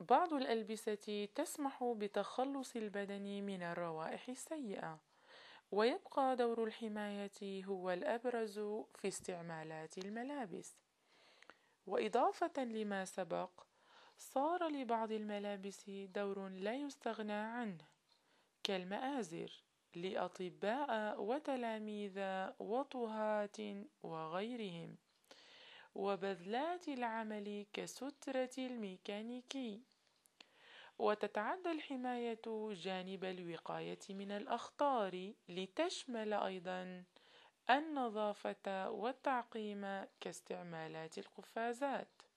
بعض الألبسة تسمح بتخلص البدن من الروائح السيئة، ويبقى دور الحماية هو الأبرز في استعمالات الملابس. وإضافة لما سبق، صار لبعض الملابس دور لا يستغنى عنه، كالمآزر لأطباء وتلاميذ وطهاة وغيرهم، وبذلات العمل كسترة الميكانيكي. وتتعدى الحماية جانب الوقاية من الأخطار لتشمل أيضا النظافة والتعقيم كاستعمالات القفازات.